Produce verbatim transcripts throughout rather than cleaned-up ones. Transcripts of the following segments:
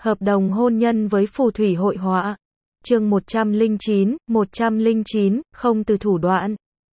Hợp đồng hôn nhân với phù thủy hội họa. Chương một trăm lẻ chín, một trăm lẻ chín, không từ thủ đoạn.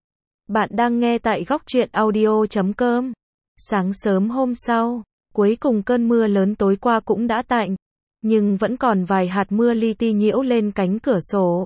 Bạn đang nghe tại góc truyện audio chấm com. Sáng sớm hôm sau, cuối cùng cơn mưa lớn tối qua cũng đã tạnh, nhưng vẫn còn vài hạt mưa li ti nhiễu lên cánh cửa sổ.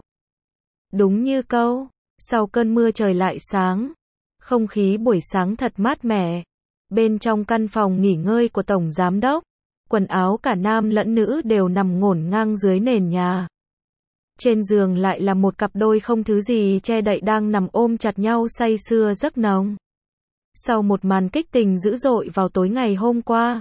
Đúng như câu, sau cơn mưa trời lại sáng. Không khí buổi sáng thật mát mẻ. Bên trong căn phòng nghỉ ngơi của Tổng Giám Đốc, quần áo cả nam lẫn nữ đều nằm ngổn ngang dưới nền nhà. Trên giường lại là một cặp đôi không thứ gì che đậy đang nằm ôm chặt nhau say sưa giấc nồng. Sau một màn kích tình dữ dội vào tối ngày hôm qua,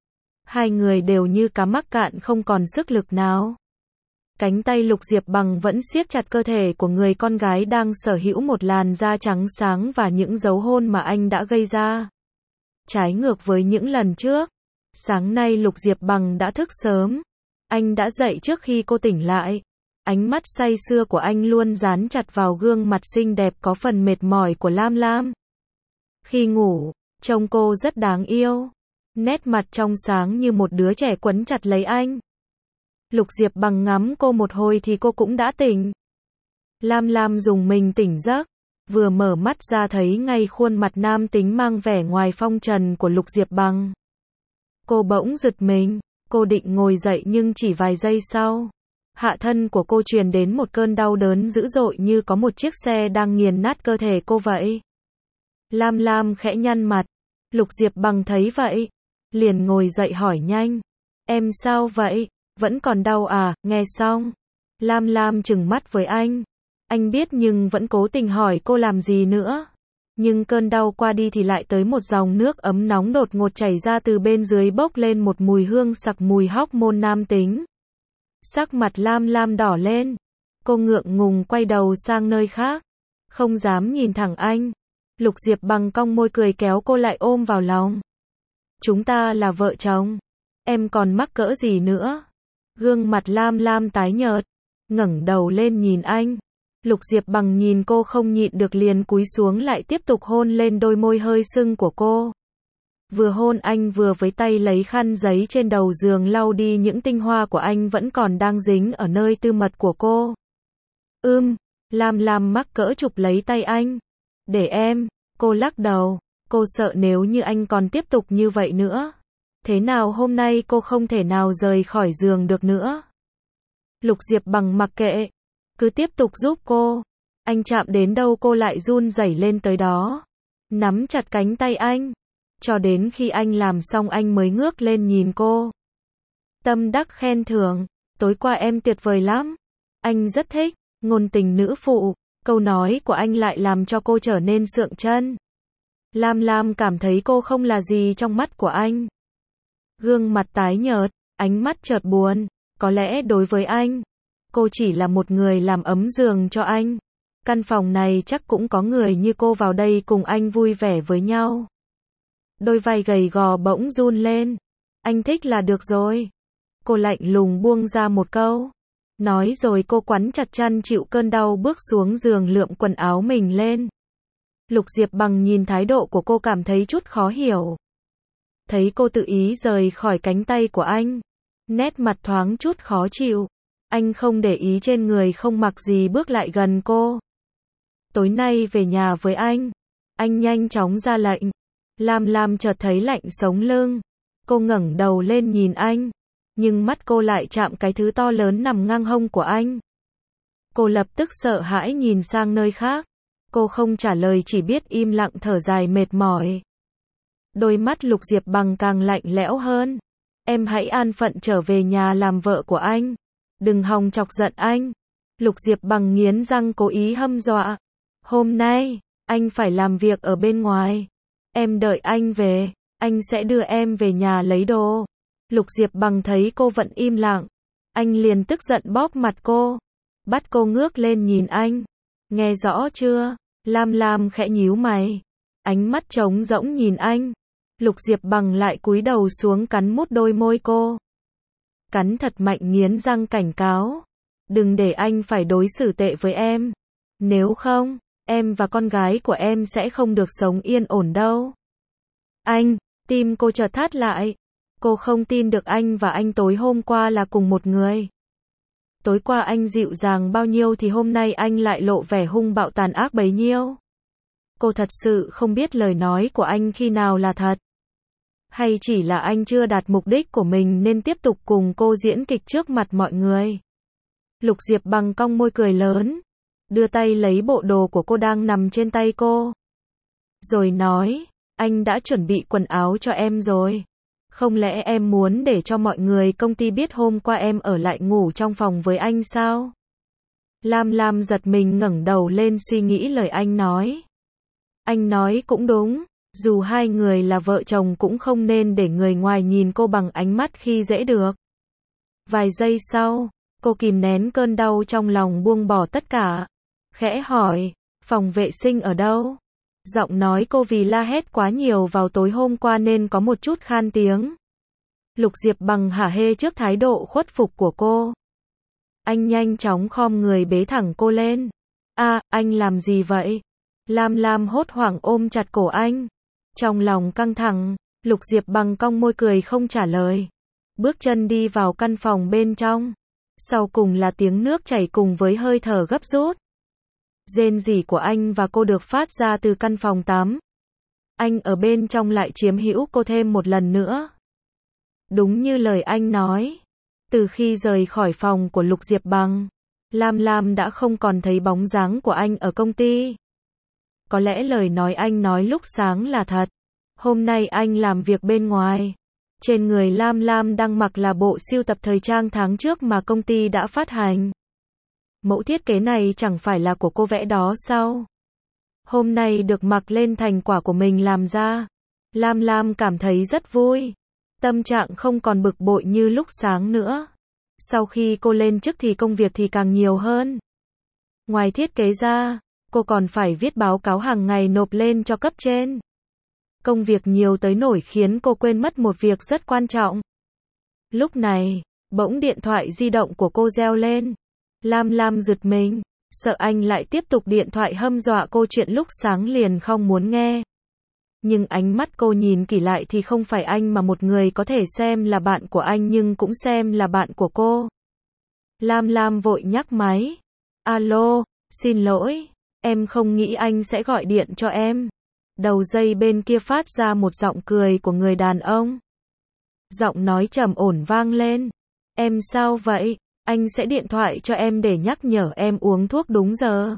hai người đều như cá mắc cạn không còn sức lực nào. Cánh tay Lục Diệp Bằng vẫn siết chặt cơ thể của người con gái đang sở hữu một làn da trắng sáng và những dấu hôn mà anh đã gây ra. Trái ngược với những lần trước, sáng nay Lục Diệp Bằng đã thức sớm. Anh đã dậy trước khi cô tỉnh lại. Ánh mắt say sưa của anh luôn dán chặt vào gương mặt xinh đẹp có phần mệt mỏi của Lam Lam. Khi ngủ, trông cô rất đáng yêu. Nét mặt trong sáng như một đứa trẻ quấn chặt lấy anh. Lục Diệp Bằng ngắm cô một hồi thì cô cũng đã tỉnh. Lam Lam dùng mình tỉnh giấc, vừa mở mắt ra thấy ngay khuôn mặt nam tính mang vẻ ngoài phong trần của Lục Diệp Bằng. Cô bỗng giật mình, cô định ngồi dậy nhưng chỉ vài giây sau, hạ thân của cô truyền đến một cơn đau đớn dữ dội như có một chiếc xe đang nghiền nát cơ thể cô vậy. Lam Lam khẽ nhăn mặt, Lục Diệp Bằng thấy vậy, liền ngồi dậy hỏi nhanh, em sao vậy, vẫn còn đau à? Nghe xong, Lam Lam trừng mắt với anh, anh biết nhưng vẫn cố tình hỏi cô làm gì nữa. Nhưng cơn đau qua đi thì lại tới một dòng nước ấm nóng đột ngột chảy ra từ bên dưới bốc lên một mùi hương sặc mùi hormone nam tính. Sắc mặt Lam Lam đỏ lên, cô ngượng ngùng quay đầu sang nơi khác, không dám nhìn thẳng anh. Lục Diệp Bằng cong môi cười kéo cô lại ôm vào lòng. Chúng ta là vợ chồng, em còn mắc cỡ gì nữa? Gương mặt Lam Lam tái nhợt, ngẩng đầu lên nhìn anh. Lục Diệp Bằng nhìn cô không nhịn được liền cúi xuống lại tiếp tục hôn lên đôi môi hơi sưng của cô. Vừa hôn anh vừa với tay lấy khăn giấy trên đầu giường lau đi những tinh hoa của anh vẫn còn đang dính ở nơi tư mật của cô. Ưm, Lam Lam mắc cỡ chụp lấy tay anh. Để em, cô lắc đầu, cô sợ nếu như anh còn tiếp tục như vậy nữa. Thế nào hôm nay cô không thể nào rời khỏi giường được nữa. Lục Diệp Bằng mặc kệ, cứ tiếp tục giúp cô. Anh chạm đến đâu cô lại run rẩy lên tới đó. Nắm chặt cánh tay anh. Cho đến khi anh làm xong anh mới ngước lên nhìn cô. Tâm đắc khen thưởng, tối qua em tuyệt vời lắm. Anh rất thích, ngôn tình nữ phụ. Câu nói của anh lại làm cho cô trở nên sượng chân. Lam Lam cảm thấy cô không là gì trong mắt của anh. Gương mặt tái nhợt, ánh mắt chợt buồn. Có lẽ đối với anh, cô chỉ là một người làm ấm giường cho anh. Căn phòng này chắc cũng có người như cô vào đây cùng anh vui vẻ với nhau. Đôi vai gầy gò bỗng run lên. Anh thích là được rồi. Cô lạnh lùng buông ra một câu. Nói rồi cô quắn chặt chăn chịu cơn đau bước xuống giường lượm quần áo mình lên. Lục Diệp Bằng nhìn thái độ của cô cảm thấy chút khó hiểu. Thấy cô tự ý rời khỏi cánh tay của anh, nét mặt thoáng chút khó chịu. Anh không để ý trên người không mặc gì bước lại gần cô. Tối nay về nhà với anh. Anh nhanh chóng ra lệnh. Lam Lam chợt thấy lạnh sống lưng. Cô ngẩng đầu lên nhìn anh. Nhưng mắt cô lại chạm cái thứ to lớn nằm ngang hông của anh. Cô lập tức sợ hãi nhìn sang nơi khác. Cô không trả lời chỉ biết im lặng thở dài mệt mỏi. Đôi mắt Lục Diệp Bằng càng lạnh lẽo hơn. Em hãy an phận trở về nhà làm vợ của anh. Đừng hòng chọc giận anh. Lục Diệp Bằng nghiến răng cố ý hăm dọa. Hôm nay, anh phải làm việc ở bên ngoài. Em đợi anh về, anh sẽ đưa em về nhà lấy đồ. Lục Diệp Bằng thấy cô vẫn im lặng. Anh liền tức giận bóp mặt cô. Bắt cô ngước lên nhìn anh. Nghe rõ chưa? Lam Lam khẽ nhíu mày. Ánh mắt trống rỗng nhìn anh. Lục Diệp Bằng lại cúi đầu xuống cắn mút đôi môi cô. Cắn thật mạnh nghiến răng cảnh cáo. Đừng để anh phải đối xử tệ với em. Nếu không, em và con gái của em sẽ không được sống yên ổn đâu. Anh, tim cô chợt thắt lại. Cô không tin được anh và anh tối hôm qua là cùng một người. Tối qua anh dịu dàng bao nhiêu thì hôm nay anh lại lộ vẻ hung bạo tàn ác bấy nhiêu. Cô thật sự không biết lời nói của anh khi nào là thật. Hay chỉ là anh chưa đạt mục đích của mình nên tiếp tục cùng cô diễn kịch trước mặt mọi người. Lục Diệp Bằng cong môi cười lớn, đưa tay lấy bộ đồ của cô đang nằm trên tay cô. Rồi nói, anh đã chuẩn bị quần áo cho em rồi. Không lẽ em muốn để cho mọi người công ty biết hôm qua em ở lại ngủ trong phòng với anh sao? Lam Lam giật mình ngẩng đầu lên suy nghĩ lời anh nói. Anh nói cũng đúng, dù hai người là vợ chồng cũng không nên để người ngoài nhìn cô bằng ánh mắt khi dễ được. Vài giây sau, cô kìm nén cơn đau trong lòng buông bỏ tất cả. Khẽ hỏi, phòng vệ sinh ở đâu? Giọng nói cô vì la hét quá nhiều vào tối hôm qua nên có một chút khan tiếng. Lục Diệp Bằng hả hê trước thái độ khuất phục của cô. Anh nhanh chóng khom người bế thẳng cô lên. À, anh làm gì vậy? Lam Lam hốt hoảng ôm chặt cổ anh. Trong lòng căng thẳng, Lục Diệp Bằng cong môi cười không trả lời. Bước chân đi vào căn phòng bên trong. Sau cùng là tiếng nước chảy cùng với hơi thở gấp rút. Rên rỉ của anh và cô được phát ra từ căn phòng tắm. Anh ở bên trong lại chiếm hữu cô thêm một lần nữa. Đúng như lời anh nói. Từ khi rời khỏi phòng của Lục Diệp Bằng, Lam Lam đã không còn thấy bóng dáng của anh ở công ty. Có lẽ lời nói anh nói lúc sáng là thật. Hôm nay anh làm việc bên ngoài. Trên người Lam Lam đang mặc là bộ sưu tập thời trang tháng trước mà công ty đã phát hành. Mẫu thiết kế này chẳng phải là của cô vẽ đó sao? Hôm nay được mặc lên thành quả của mình làm ra. Lam Lam cảm thấy rất vui. Tâm trạng không còn bực bội như lúc sáng nữa. Sau khi cô lên chức thì công việc thì càng nhiều hơn. Ngoài thiết kế ra, cô còn phải viết báo cáo hàng ngày nộp lên cho cấp trên. Công việc nhiều tới nỗi khiến cô quên mất một việc rất quan trọng. Lúc này, bỗng điện thoại di động của cô reo lên. Lam Lam giật mình, sợ anh lại tiếp tục điện thoại hâm dọa cô chuyện lúc sáng liền không muốn nghe. Nhưng ánh mắt cô nhìn kỹ lại thì không phải anh mà một người có thể xem là bạn của anh nhưng cũng xem là bạn của cô. Lam Lam vội nhắc máy. Alo, xin lỗi, em không nghĩ anh sẽ gọi điện cho em. Đầu dây bên kia phát ra một giọng cười của người đàn ông. Giọng nói trầm ổn vang lên. Em sao vậy? Anh sẽ điện thoại cho em để nhắc nhở em uống thuốc đúng giờ.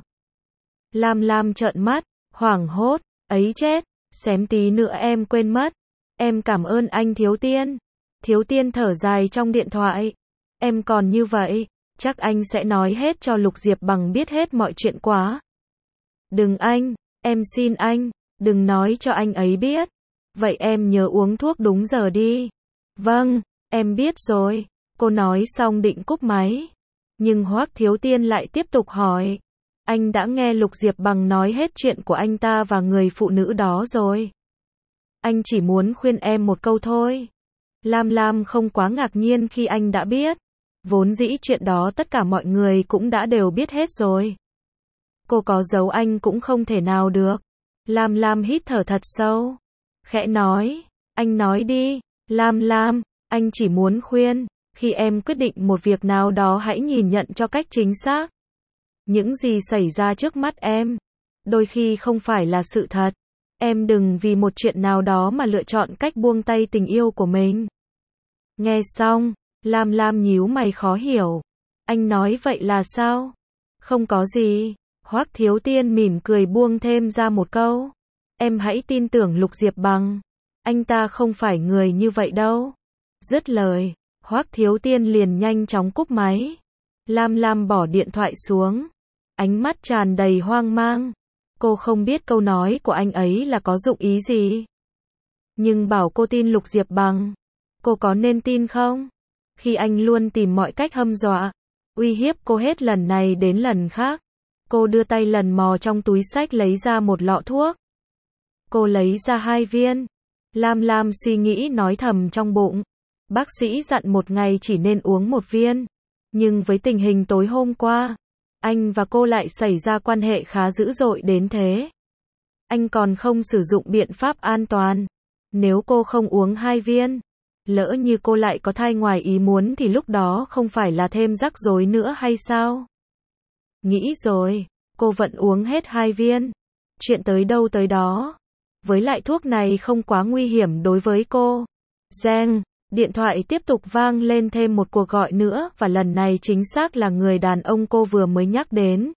Lam Lam trợn mắt, hoảng hốt, ấy chết, xém tí nữa em quên mất. Em cảm ơn anh Thiếu Tiên. Thiếu Tiên thở dài trong điện thoại. Em còn như vậy, chắc anh sẽ nói hết cho Lục Diệp Bằng biết hết mọi chuyện quá. Đừng anh, em xin anh, đừng nói cho anh ấy biết. Vậy em nhớ uống thuốc đúng giờ đi. Vâng, em biết rồi. Cô nói xong định cúp máy. Nhưng Hoắc Thiếu Tiên lại tiếp tục hỏi. Anh đã nghe Lục Diệp Bằng nói hết chuyện của anh ta và người phụ nữ đó rồi. Anh chỉ muốn khuyên em một câu thôi. Lam Lam không quá ngạc nhiên khi anh đã biết. Vốn dĩ chuyện đó tất cả mọi người cũng đã đều biết hết rồi. Cô có giấu anh cũng không thể nào được. Lam Lam hít thở thật sâu. Khẽ nói. Anh nói đi. Lam Lam, anh chỉ muốn khuyên. Khi em quyết định một việc nào đó hãy nhìn nhận cho cách chính xác. Những gì xảy ra trước mắt em, đôi khi không phải là sự thật. Em đừng vì một chuyện nào đó mà lựa chọn cách buông tay tình yêu của mình. Nghe xong, Lam Lam nhíu mày khó hiểu. Anh nói vậy là sao? Không có gì. Hoắc Thiếu Tiên mỉm cười buông thêm ra một câu. Em hãy tin tưởng Lục Diệp Bằng. Anh ta không phải người như vậy đâu. Dứt lời, Hoắc Thiếu Tiên liền nhanh chóng cúp máy. Lam Lam bỏ điện thoại xuống. Ánh mắt tràn đầy hoang mang. Cô không biết câu nói của anh ấy là có dụng ý gì. Nhưng bảo cô tin Lục Diệp Bằng, cô có nên tin không? Khi anh luôn tìm mọi cách hăm dọa, uy hiếp cô hết lần này đến lần khác. Cô đưa tay lần mò trong túi xách lấy ra một lọ thuốc. Cô lấy ra hai viên. Lam Lam suy nghĩ nói thầm trong bụng. Bác sĩ dặn một ngày chỉ nên uống một viên. Nhưng với tình hình tối hôm qua, anh và cô lại xảy ra quan hệ khá dữ dội đến thế. Anh còn không sử dụng biện pháp an toàn. Nếu cô không uống hai viên, Lỡ như cô lại có thai ngoài ý muốn thì lúc đó không phải là thêm rắc rối nữa hay sao? Nghĩ rồi, cô vẫn uống hết hai viên. Chuyện tới đâu tới đó. Với lại thuốc này không quá nguy hiểm đối với cô. Reng, điện thoại tiếp tục vang lên thêm một cuộc gọi nữa và lần này chính xác là người đàn ông cô vừa mới nhắc đến.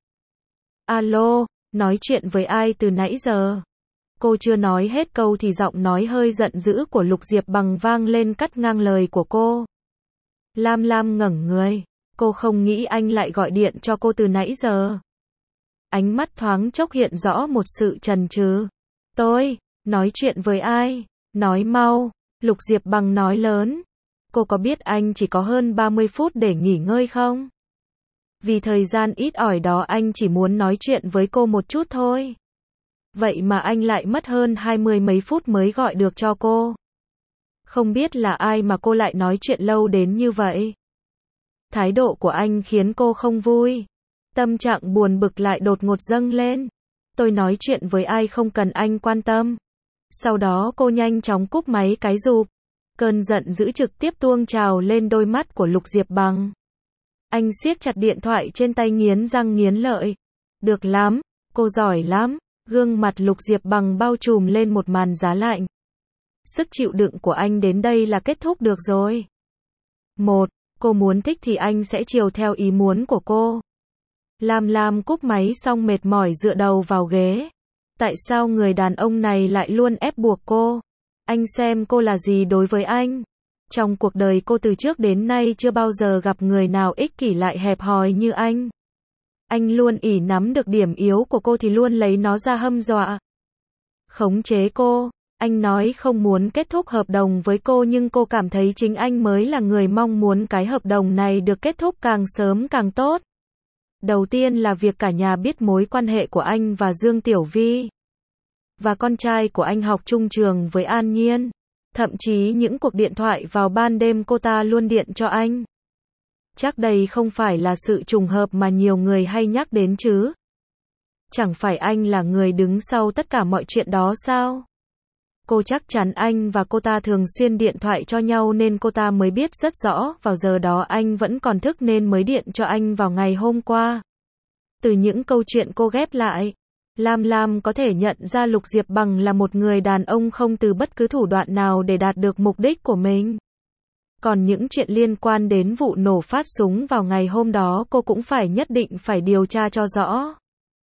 Alo, nói chuyện với ai từ nãy giờ? Cô chưa nói hết câu thì giọng nói hơi giận dữ của Lục Diệp Bằng vang lên cắt ngang lời của cô. Lam Lam ngẩng người. Cô không nghĩ anh lại gọi điện cho cô từ nãy giờ. Ánh mắt thoáng chốc hiện rõ một sự chần chừ. Tôi, nói chuyện với ai? Nói mau, Lục Diệp Bằng nói lớn. Cô có biết anh chỉ có hơn ba mươi phút để nghỉ ngơi không? Vì thời gian ít ỏi đó anh chỉ muốn nói chuyện với cô một chút thôi. Vậy mà anh lại mất hơn hai mươi mấy phút mới gọi được cho cô. Không biết là ai mà cô lại nói chuyện lâu đến như vậy. Thái độ của anh khiến cô không vui. Tâm trạng buồn bực lại đột ngột dâng lên. Tôi nói chuyện với ai không cần anh quan tâm. Sau đó cô nhanh chóng cúp máy cái rụp. Cơn giận dữ trực tiếp tuôn trào lên đôi mắt của Lục Diệp Bằng. Anh siết chặt điện thoại trên tay nghiến răng nghiến lợi. Được lắm, cô giỏi lắm. Gương mặt Lục Diệp Bằng bao trùm lên một màn giá lạnh. Sức chịu đựng của anh đến đây là kết thúc được rồi. Một, cô muốn thích thì anh sẽ chiều theo ý muốn của cô. Lam Lam cúp máy xong mệt mỏi dựa đầu vào ghế. Tại sao người đàn ông này lại luôn ép buộc cô? Anh xem cô là gì đối với anh? Trong cuộc đời cô từ trước đến nay chưa bao giờ gặp người nào ích kỷ lại hẹp hòi như anh. Anh luôn ỷ nắm được điểm yếu của cô thì luôn lấy nó ra hâm dọa. Khống chế cô. Anh nói không muốn kết thúc hợp đồng với cô nhưng cô cảm thấy chính anh mới là người mong muốn cái hợp đồng này được kết thúc càng sớm càng tốt. Đầu tiên là việc cả nhà biết mối quan hệ của anh và Dương Tiểu Vi. Và con trai của anh học chung trường với An Nhiên. Thậm chí những cuộc điện thoại vào ban đêm cô ta luôn điện cho anh. Chắc đây không phải là sự trùng hợp mà nhiều người hay nhắc đến chứ. Chẳng phải anh là người đứng sau tất cả mọi chuyện đó sao? Cô chắc chắn anh và cô ta thường xuyên điện thoại cho nhau nên cô ta mới biết rất rõ vào giờ đó anh vẫn còn thức nên mới điện cho anh vào ngày hôm qua. Từ những câu chuyện cô ghép lại, Lam Lam có thể nhận ra Lục Diệp Bằng là một người đàn ông không từ bất cứ thủ đoạn nào để đạt được mục đích của mình. Còn những chuyện liên quan đến vụ nổ phát súng vào ngày hôm đó cô cũng phải nhất định phải điều tra cho rõ.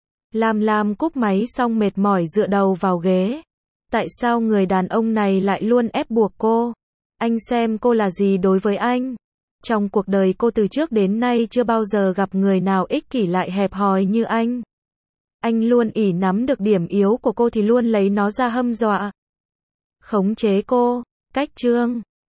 Lam Lam cúp máy xong mệt mỏi dựa đầu vào ghế. Tại sao người đàn ông này lại luôn ép buộc cô? Anh xem cô là gì đối với anh? Trong cuộc đời cô từ trước đến nay chưa bao giờ gặp người nào ích kỷ lại hẹp hòi như anh. Anh luôn ỷ nắm được điểm yếu của cô thì luôn lấy nó ra hâm dọa. Khống chế cô. Cách chương